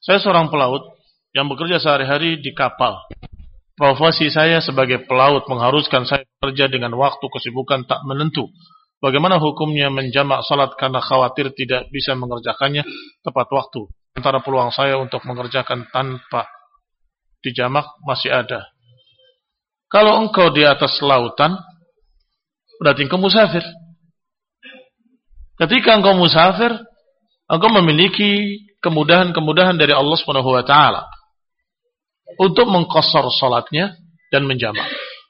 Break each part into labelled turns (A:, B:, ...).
A: Saya seorang pelaut yang bekerja sehari-hari di kapal. Profesi saya sebagai pelaut mengharuskan saya bekerja dengan waktu kesibukan tak menentu. Bagaimana hukumnya menjamak salat karena khawatir tidak bisa mengerjakannya tepat waktu? Antara peluang saya untuk mengerjakan tanpa dijamak masih ada. Kalau engkau di atas lautan, berarti engkau musafir. Ketika engkau musafir, engkau memiliki kemudahan-kemudahan dari Allah Subhanahu wa taala untuk mengqashar salatnya dan menjamak.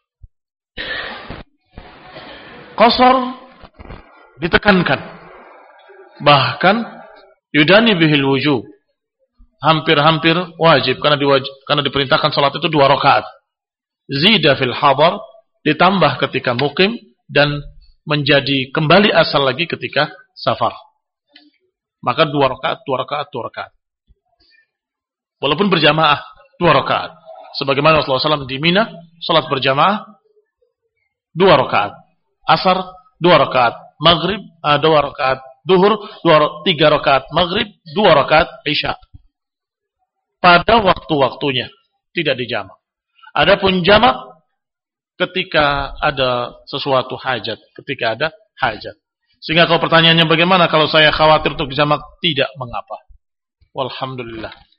A: Qashar ditekankan. Bahkan yudani bihil wujub. Hampir-hampir wajib karena diperintahkan salat itu 2 rakaat. Zida fil hadar, ditambah ketika mukim dan menjadi kembali asal lagi ketika safar. Maka 2 rakaat, 2 rakaat, 2 rakaat. Walaupun berjamaah 2 rakaat. Sebagaimana Rasulullah SAW di Mina, salat berjamaah 2 rakaat. Asar 2 rakaat. Maghrib 2 rakaat. Duhur 3 rakaat. Maghrib 2 rakaat. Isya. Pada waktu-waktunya. Tidak dijamak. Adapun jamak ketika ada sesuatu hajat. Ketika ada hajat. Sehingga kalau pertanyaannya bagaimana kalau saya khawatir untuk dijamak? Tidak mengapa. Walhamdulillah.